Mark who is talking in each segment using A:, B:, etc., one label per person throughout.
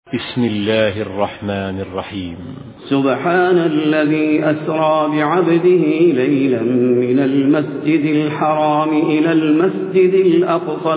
A: بسم الله الرحمن الرحيم.
B: سبحان الذي أسرى بعبده ليلا من المسجد الحرام إلى المسجد الأقصى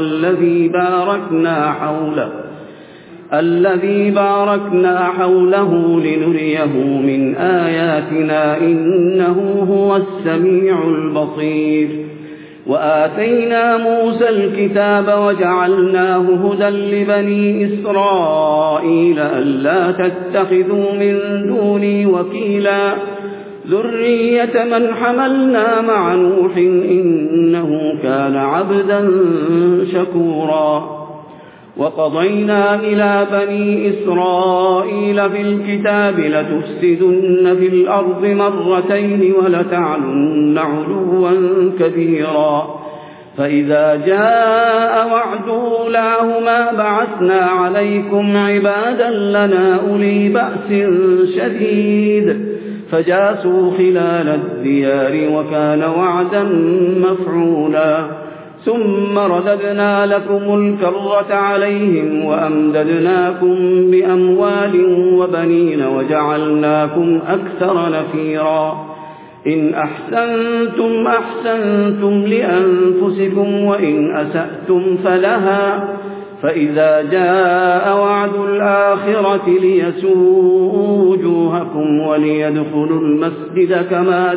B: الذي باركنا حوله لنريه من آياتنا إنه هو السميع البصير. وآتينا موسى الكتاب وجعلناه هدى لبني إسرائيل ألا تتخذوا من دوني وكيلا ذرية من حملنا مع نوح إنه كان عبدا شكورا. وقضينا إلى بني إسرائيل في الكتاب لتفسدن في الأرض مرتين ولتعلن علوا كبيرا فإذا جاء وعد أولاهما بعثنا عليكم عبادا لنا أولي بأس شديد فجاسوا خلال الديار وكان وعدا مفعولا. ثم رددنا لكم الكرة عليهم وأمددناكم بأموال وبنين وجعلناكم أكثر نفيرا. إن أحسنتم أحسنتم لأنفسكم وإن أسأتم فلها فإذا جاء وعد الآخرة ليسوءوا وجوهكم وليدخلوا المسجد كما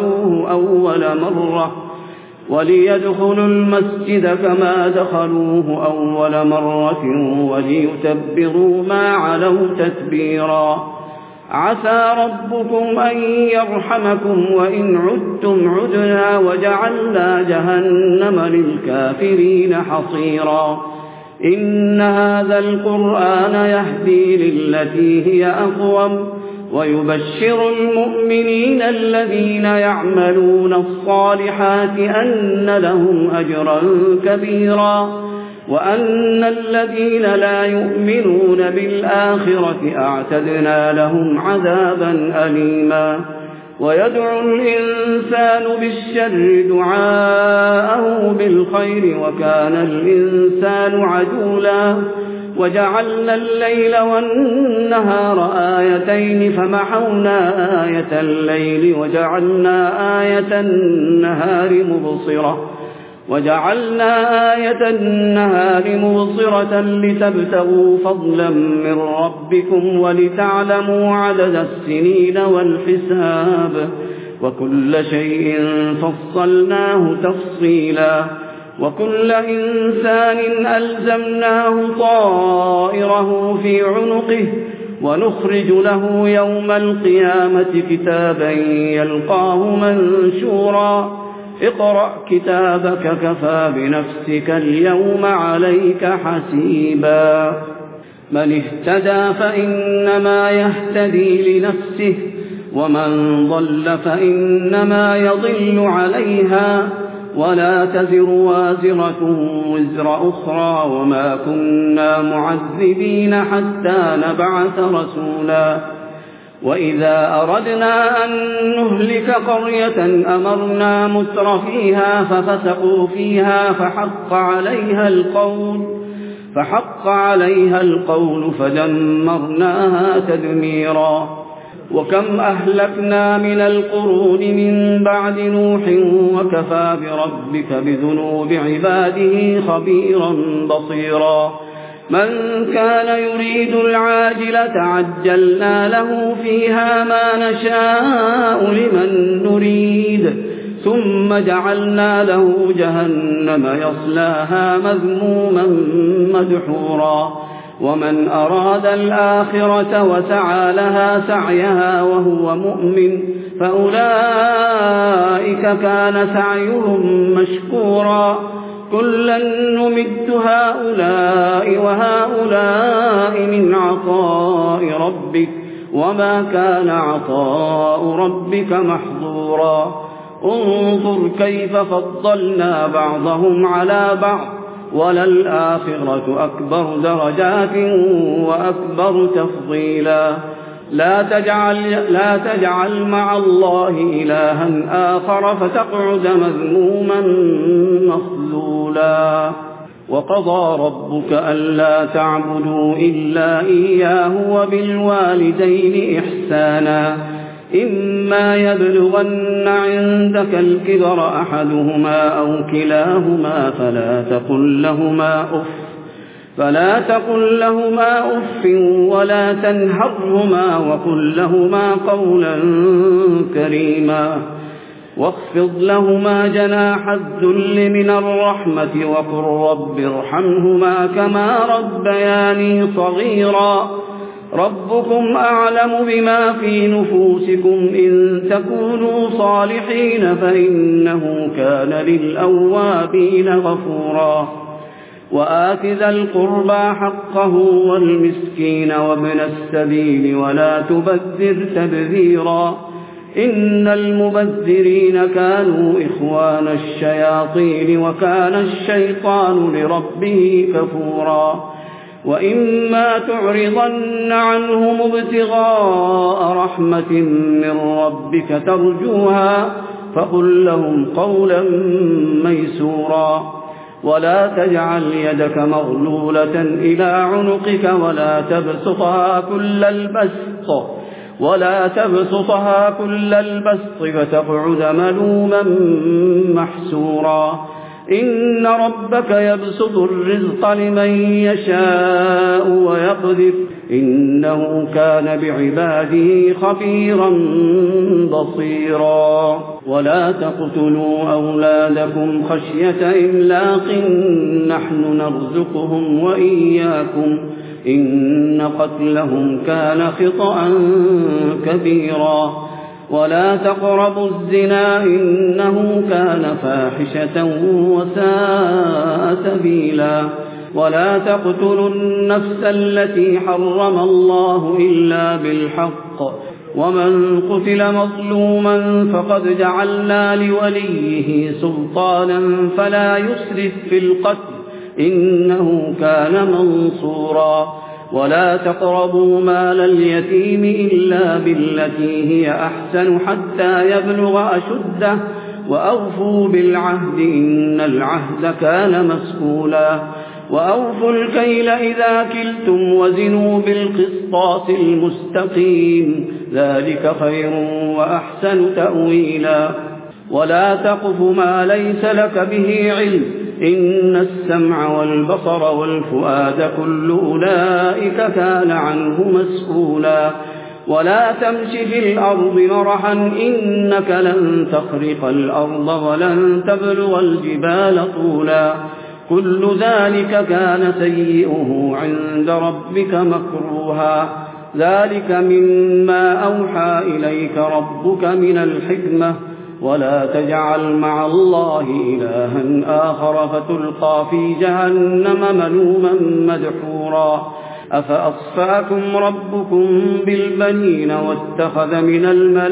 B: دخلوه أول مرة وليتبروا ما علوا تتبيرا. عسى ربكم أن يرحمكم وإن عدتم عدنا وجعلنا جهنم للكافرين حصيرا. إن هذا القرآن يهدي للتي هي أقوم ويبشر المؤمنين الذين يعملون الصالحات أن لهم أجرا كبيرا وأن الذين لا يؤمنون بالآخرة أعتدنا لهم عذابا أليما. ويدعو الإنسان بالشر دعاءه بالخير وكان الإنسان عجولا. وجعلنا الليل والنهار آيتين فمحونا آية الليل وجعلنا آية النهار مبصرة لتبتغوا فضلا من ربكم ولتعلموا عدد السنين والحساب وكل شيء فصلناه تفصيلا. وكل إنسان ألزمناه طائره في عنقه ونخرج له يوم القيامة كتابا يلقاه منشورا. اقرأ كتابك كفى بنفسك اليوم عليك حسيبا. من اهتدى فإنما يهتدي لنفسه ومن ضل فإنما يضل عليها ولا تزر وازرة وزر أخرى وما كنا معذبين حتى نبعث رسولا. وإذا أردنا أن نهلك قرية أمرنا مترفيها ففسقوا فيها فحق عليها القول فدمرناها تدميرا. وكم أهلكنا من القرون من بعد نوح وكفى بربك بذنوب عباده خبيرا بصيرا. من كان يريد العاجلة عجلنا له فيها ما نشاء لمن نريد ثم جعلنا له جهنم يصلاها مذموما مدحورا. ومن أراد الآخرة وسعى لها سعيها وهو مؤمن فأولئك كان سعيهم مشكورا. كلا نمد هؤلاء وهؤلاء من عطاء ربك وما كان عطاء ربك محظورا. انظر كيف فضلنا بعضهم على بعض وللآخرة أكبر درجات وأكبر تفضيلا. لا تجعل مع الله إلها آخر فتقعد مذموما مخذولا. وقضى ربك ألا تعبدوا إلا إياه وبالوالدين إحسانا إما يبلغن عندك الكبر أحدهما أو كلاهما فلا تقل لهما أف ولا تنهرهما وقل لهما قولا كريما واخفض لهما جناح الذل من الرحمة وقل رب ارحمهما كما ربياني صغيرا ربكم أعلم بما في نفوسكم إن تكونوا صالحين فإنه كان للأوابين غفورا وآت ذا القربى حقه والمسكين وابن السبيل ولا تبذر تبذيرا إن المبذرين كانوا إخوان الشياطين وكان الشيطان لربه كفورا وإما تعرضن عنهم ابتغاء رحمة من ربك ترجوها فقل لهم قولا ميسورا ولا تجعل يدك مغلولة إلى عنقك ولا تبسطها كل البسط فتقعد ملوما محسورا إن ربك يبسط الرزق لمن يشاء ويقدر إنه كان بعباده خبيرا بصيرا ولا تقتلوا أولادكم خشية إملاق نحن نرزقهم وإياكم إن قتلهم كان خطأ كبيرا ولا تقربوا الزنا إنه كان فاحشة وساء سبيلا ولا تقتلوا النفس التي حرم الله إلا بالحق ومن قتل مظلوما فقد جعلنا لوليه سلطانا فلا يسرف في القتل إنه كان منصورا ولا تقربوا مال اليتيم إلا بالتي هي أحسن حتى يبلغ أشده وأوفوا بالعهد إن العهد كان مسؤولا وأوفوا الكيل إذا كلتم وزنوا بالقسطاس المستقيم ذلك خير وأحسن تأويلا ولا تقف ما ليس لك به علم إن السمع والبصر والفؤاد كل أولئك كان عنه مسؤولا ولا تمش في الأرض مرحا إنك لن تخرق الأرض ولن تبلغ الجبال طولا كل ذلك كان سيئه عند ربك مكروها ذلك مما أوحى إليك ربك من الحكمة ولا تجعل مع الله إلها آخر فتلقى في جهنم ملوما مدحورا أفأصفاكم ربكم بالبنين واتخذ من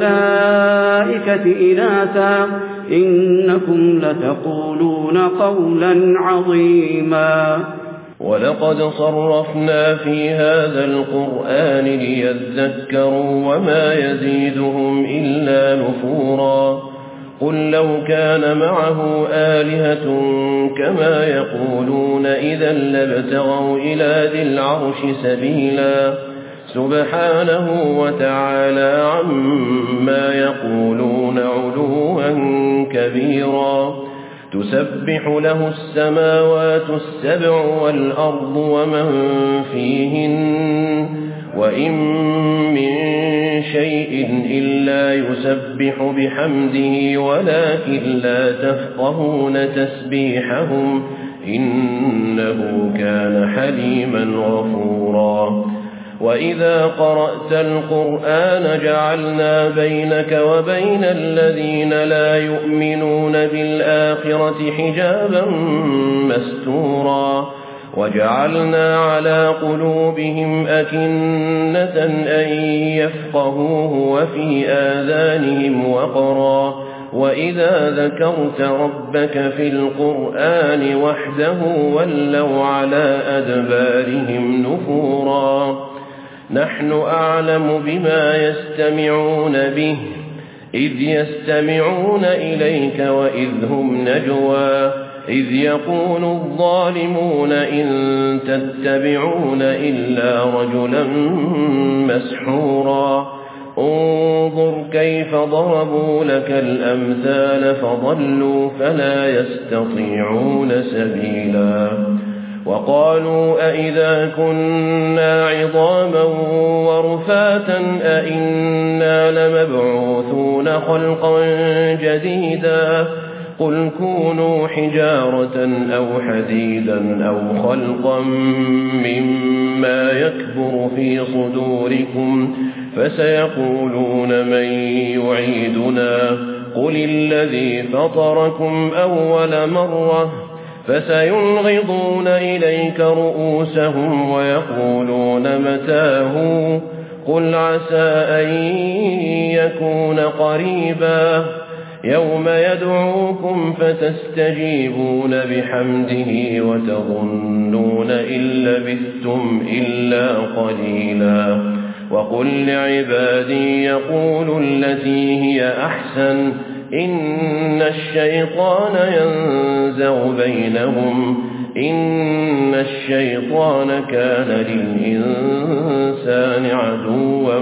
B: الملائكة إناثا إنكم لتقولون قولا عظيما
C: ولقد صرفنا في هذا القرآن ليذكروا وما يزيدهم إلا نفورا قل لو كان معه آلهة كما يقولون إذا لابتغوا إلى ذي العرش سبيلا سبحانه وتعالى عما يقولون علوا كبيرا تسبح له السماوات السبع والأرض ومن فيهن وإن من شيء إلا يسبح بحمده ولكن لا تفقهون تسبيحهم إنه كان حليما غفورا وإذا قرأت القرآن جعلنا بينك وبين الذين لا يؤمنون بالآخرة حجابا مستورا وجعلنا على قلوبهم أكنة أن يفقهوه وفي آذانهم وقرا وإذا ذكرت ربك في القرآن وحده ولوا على أدبارهم نفورا نحن أعلم بما يستمعون به إذ يستمعون إليك وإذ هم نجوى إذ يقول الظالمون إن تتبعون إلا رجلا مسحورا انظر كيف ضربوا لك الأمثال فضلوا فلا يستطيعون سبيلا وقالوا أئذا كنا عظاما ورفاتا أئنا لمبعوثون خلقا جديدا قل كونوا حجارة أو حديدا أو خلقا مما يكبر في صدوركم فسيقولون من يعيدنا قل الذي فطركم أول مرة فسينغضون إليك رؤوسهم ويقولون متاه قل عسى أن يكون قريبا يوم يدعوكم فتستجيبون بحمده وتظنون إن لبثتم إلا قليلا وقل لعبادي يقولوا التي هي أحسن إن الشيطان ينزغ بينهم إن الشيطان كان للإنسان عدوا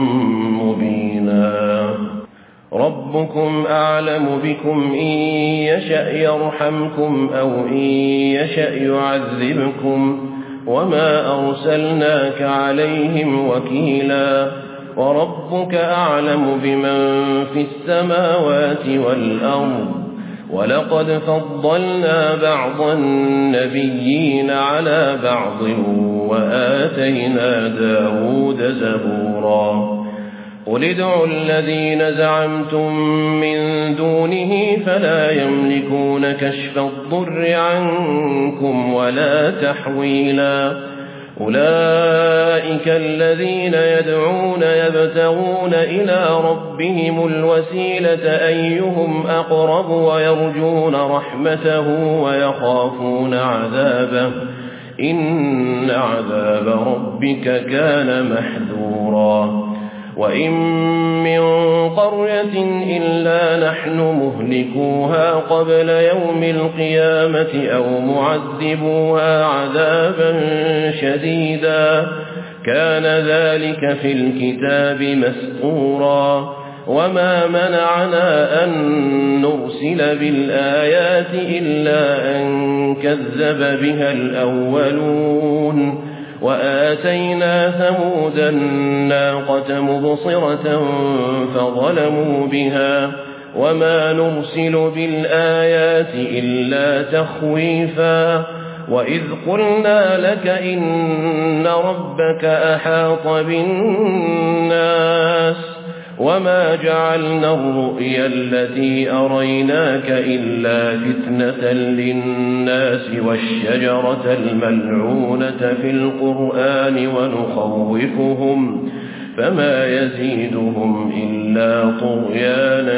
C: مبينا ربكم أعلم بكم إن يشأ يرحمكم أو إن يشأ يعذبكم وما أرسلناك عليهم وكيلا وربك أعلم بمن في السماوات والأرض ولقد فضلنا بعض النبيين على بعض وآتينا داود زبورا قل ادعوا الذين زعمتم من دونه فلا يملكون كشف الضر عنكم ولا تحويلا أولئك الذين يدعون يبتغون إلى ربهم الوسيلة أيهم أقرب ويرجون رحمته ويخافون عذابه إن عذاب ربك كان محذورا وإن من قرية إلا نحن مهلكوها قبل يوم القيامة أو معذبوها عذابا شديدا كان ذلك في الكتاب مسطورا وما منعنا أن نرسل بالآيات إلا أن كذب بها الأولون وآتينا ثمود الناقة مبصرة فظلموا بها وما نرسل بالآيات إلا تخويفا وإذ قلنا لك إن ربك أحاط بالناس وما جعلنا الرؤيا التي أريناك إلا فتنة للناس والشجرة الملعونة في القرآن ونخوفهم فما يزيدهم إلا طغيانا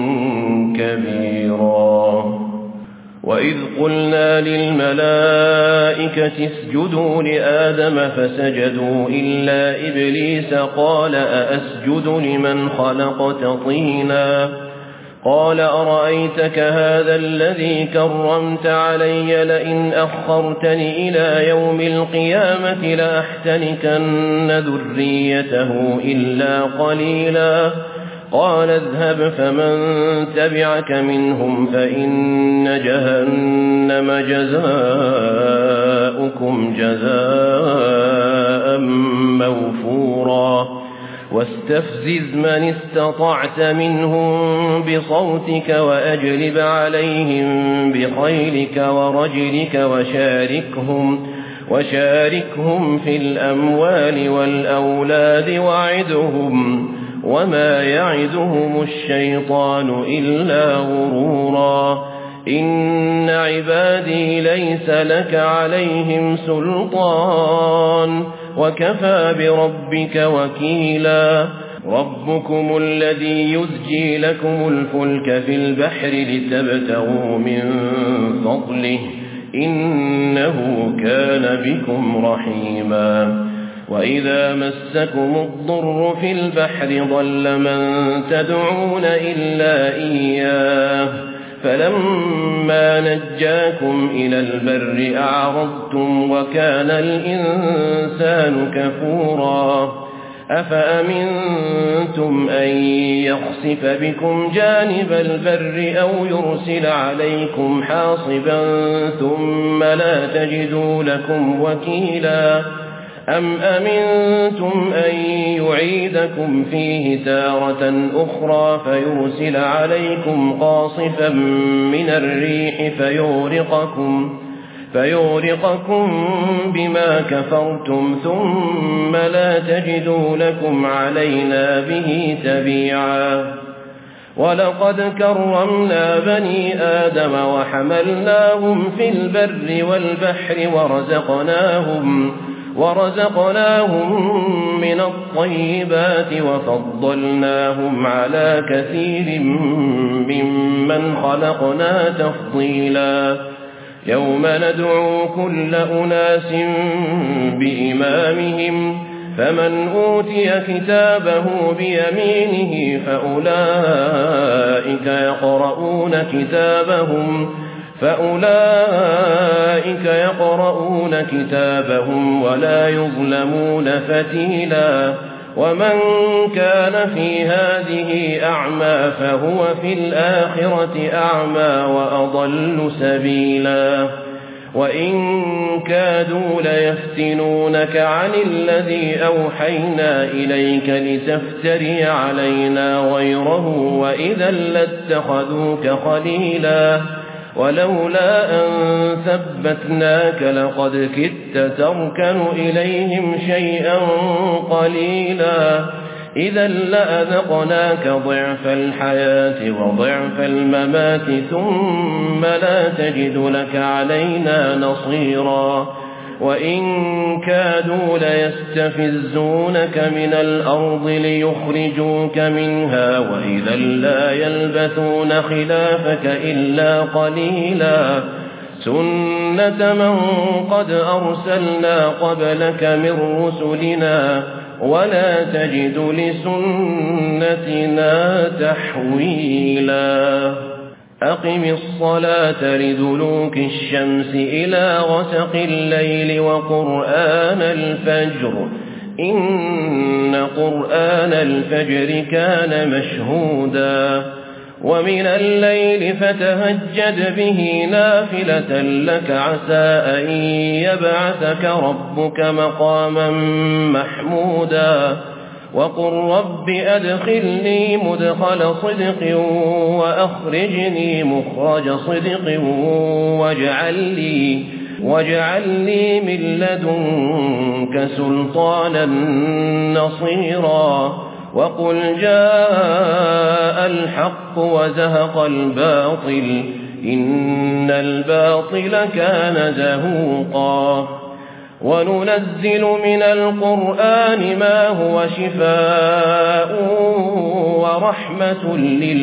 C: كبيرا وإذ قلنا للملائكة اسجدوا لآدم فسجدوا إلا إبليس قال أأسجد لمن خلقت طينا قال أرأيتك هذا الذي كرمت علي لئن أخرتني إلى يوم القيامة لأحتنكن ذريته إلا قليلا قال اذهب فمن تبعك منهم فإن جهنم جزاؤكم جزاء موفورا واستفزز من استطعت منهم بصوتك وأجلب عليهم بخيلك ورجلك وشاركهم في الأموال والأولاد وعدهم وما يعدهم الشيطان إلا غرورا إن عبادي ليس لك عليهم سلطان وكفى بربك وكيلا ربكم الذي يزجي لكم الفلك في البحر لتبتغوا من فضله إنه كان بكم رحيما وإذا مسكم الضر في البحر ضل من تدعون إلا إياه فلما نجاكم إلى البر أعرضتم وكان الإنسان كفورا أفأمنتم أن يخسف بكم جانب البر أو يرسل عليكم حاصبا ثم لا تجدوا لكم وكيلا أم أمنتم أن يعيدكم فيه تارة أخرى فيرسل عليكم قاصفا من الريح فيغرقكم بما كفرتم ثم لا تجدوا لكم علينا به تبيعا ولقد كرمنا بني آدم وحملناهم في البر والبحر ورزقناهم من الطيبات وفضلناهم على كثير ممن خلقنا تفضيلا يوم ندعو كل أناس بإمامهم فمن أوتي كتابه بيمينه فأولئك يقرؤون كتابهم ولا يظلمون فتيلا ومن كان في هذه أعمى فهو في الآخرة أعمى وأضل سبيلا وإن كادوا ليفتنونك عن الذي أوحينا إليك لتفتري علينا غيره وإذا لاتخذوك خليلا ولولا أن ثبتناك لقد كدت تركن إليهم شيئا قليلا إذا لأذقناك ضعف الحياة وضعف الممات ثم لا تجد لك علينا نصيرا وإن كادوا ليستفزونك من الأرض ليخرجوك منها وإذا لا يلبثون خلافك إلا قليلا سنة من قد أرسلنا قبلك من رسلنا ولا تجد لسنتنا تحويلا أقم الصلاة لدلوك الشمس إلى غسق الليل وقرآن الفجر إن قرآن الفجر كان مشهودا ومن الليل فتهجد به نافلة لك عسى أن يبعثك ربك مقاما محمودا وقل رب أدخلني مدخل صدق وأخرجني مخرج صدق واجعل لي من لدنك سلطانا نصيرا وقل جاء الحق وزهق الباطل إن الباطل كان زهوقا وننزل من القرآن ما هو شفاء ورحمة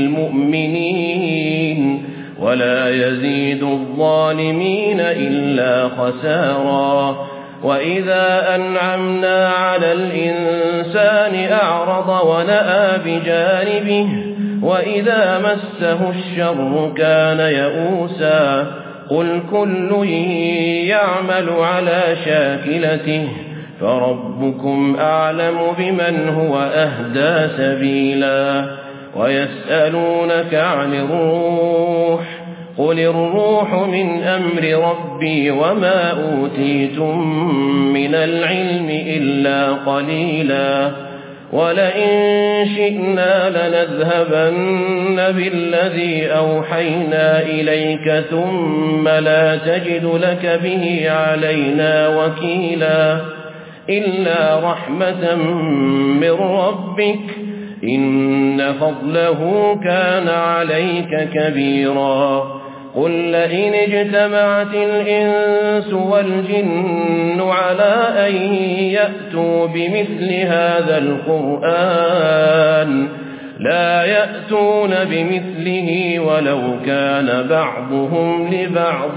C: للمؤمنين ولا يزيد الظالمين إلا خسارا وإذا أنعمنا على الإنسان أعرض ونأى بجانبه وإذا مسه الشر كان يئوسا قل كل يعمل على شاكلته فربكم أعلم بمن هو أهدى سبيلا ويسألونك عن الروح قل الروح من أمر ربي وما أوتيتم من العلم إلا قليلا ولئن شئنا لنذهبن بالذي أوحينا إليك ثم لا تجد لك به علينا وكيلا إلا رحمة من ربك إن فضله كان عليك كبيرا قل لئن اجتمعت الإنس والجن على أن يأتوا بمثل هذا القرآن لا يأتون بمثله ولو كان بعضهم لبعض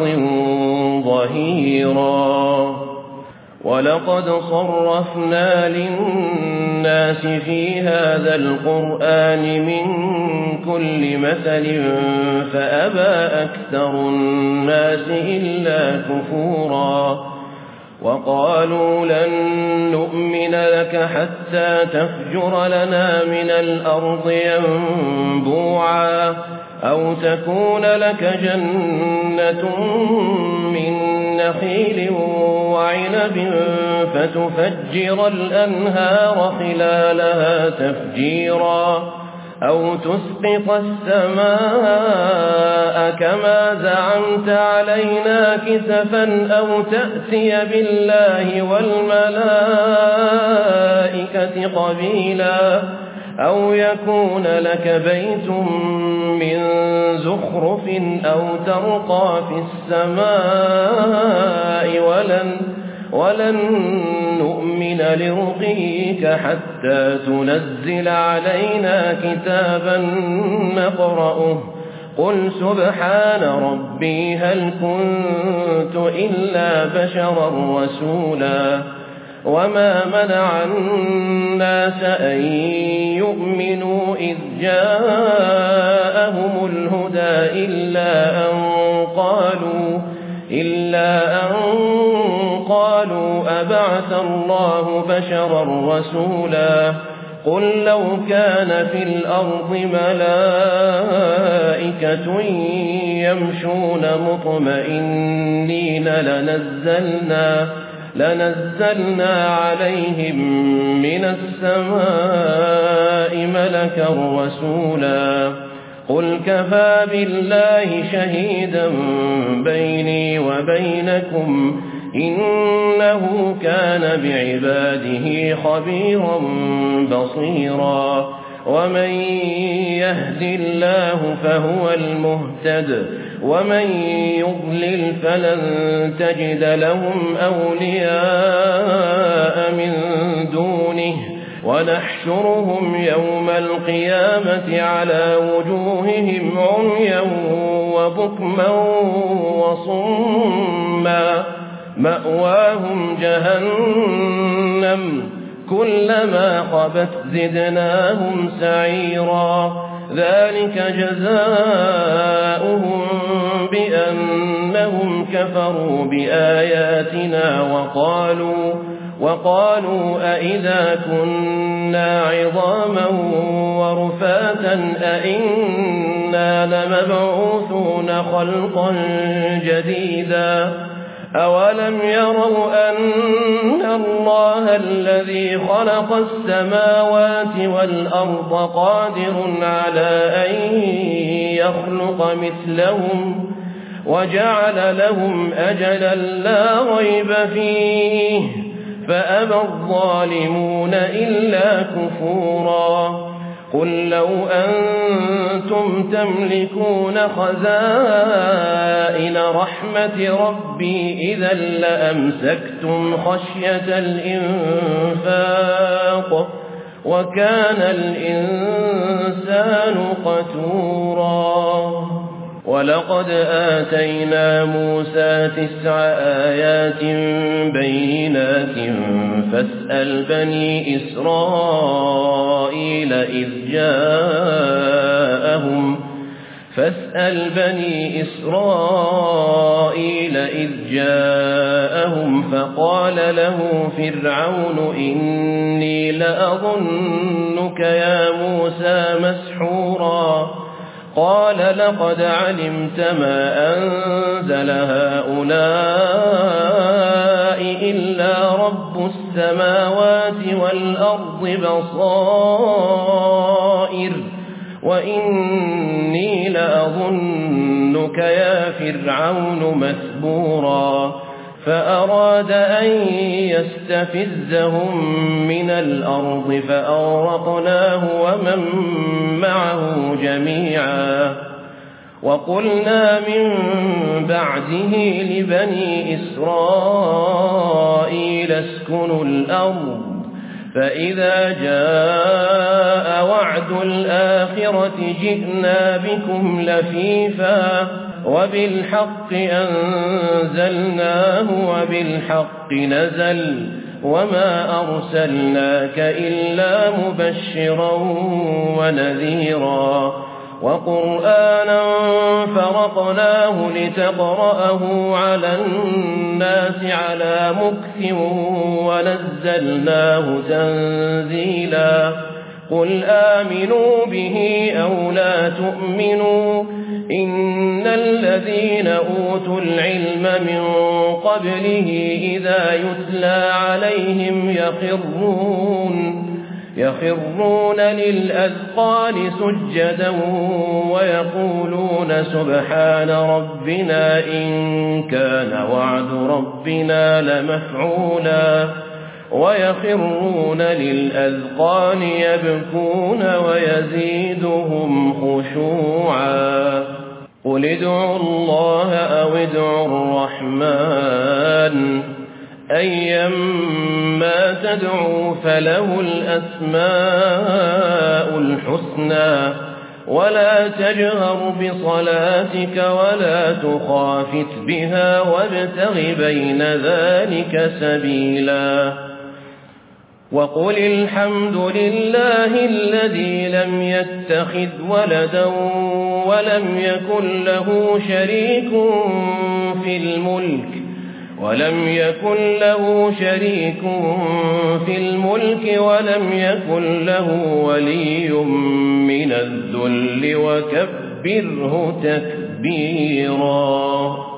C: ظهيرا ولقد صرفنا للناس الناس في هذا القرآن من كل مثل فأبى أكثر الناس إلا كفورا وقالوا لن نؤمن لك حتى تفجر لنا من الأرض ينبوعا أو تكون لك جنة من نخيل وعنب فتفجر الأنهار خلالها تفجيرا أو تسقط السماء كما زعمت علينا كسفا أو تأتي بالله والملائكة قبيلا أو يكون لك بيت من زخرف أو ترقى في السماء ولن نؤمن لرقيك حتى تنزل علينا كتابا نقرأه قل سبحان ربي هل كنت إلا بشرا رسولا وما منع الناس أن يؤمنوا إذ جاءهم الهدى إلا أن قالوا أبعث الله بشرا رسولا قل لو كان في الأرض ملائكة يمشون مطمئنين لنزلنا عليهم من السماء ملكا رسولا قل كفى بالله شهيدا بيني وبينكم إنه كان بعباده خبيرا بصيرا ومن يهد الله فهو المهتد ومن يضلل فلن تجد لهم أولياء من دونه ونحشرهم يوم القيامة على وجوههم عميا وبكما وصما مأواهم جهنم كلما خبت زدناهم سعيرا ذلك جزاؤهم بأنهم كفروا بآياتنا وقالوا أئذا كنا عظاما ورفاتا أئنا لمبعوثون خلقا جديدا أولم يروا أن الله الذي خلق السماوات والأرض قادر على أن يخلق مثلهم وجعل لهم أجلا لا ريب فيه فأبى الظالمون إلا كفورا قل لو أنتم تملكون خزائن رحمة ربي إذا لأمسكتم خشية الإنفاق وكان الإنسان قتورا ولقد آتينا موسى 9 آيات بينات فاسأل بني إسرائيل إذ جاءهم فقال له فرعون إني لأظنك يا موسى مسحورا قال لقد علمت ما أنزل هؤلاء إلا رب السماوات والأرض بصائر وإني لأظنك يا فرعون مثبورا فأراد أن يستفزهم من الأرض فأغرقناه ومن معه جميعا وقلنا من بعده لبني إسرائيل اسكنوا الأرض فإذا جاء وعد الآخرة جئنا بكم لفيفا وبالحق أنزلناه وبالحق نزل وما أرسلناك إلا مبشرا ونذيرا وقرآنا فرقناه لتقرأه على الناس على مكث ونزلناه تنزيلا قل آمنوا به أو لا تؤمنوا إن الذين أوتوا العلم من قبله إذا يتلى عليهم يخرون للأذقان سجدا ويقولون سبحان ربنا إن كان وعد ربنا لمفعولا ويخرون للأذقان يبكون ويزيدهم خشوعا قل ادعوا الله أو ادعوا الرحمن أيما تدعوا فله الأسماء الحسنى ولا تجهر بصلاتك ولا تخافت بها وابتغ بين ذلك سبيلا وقل الحمد لله الذي لم يتخذ ولدا ولم يكن له شريك في الملك ولم يكن له ولي من الذل وكبره تكبيرا.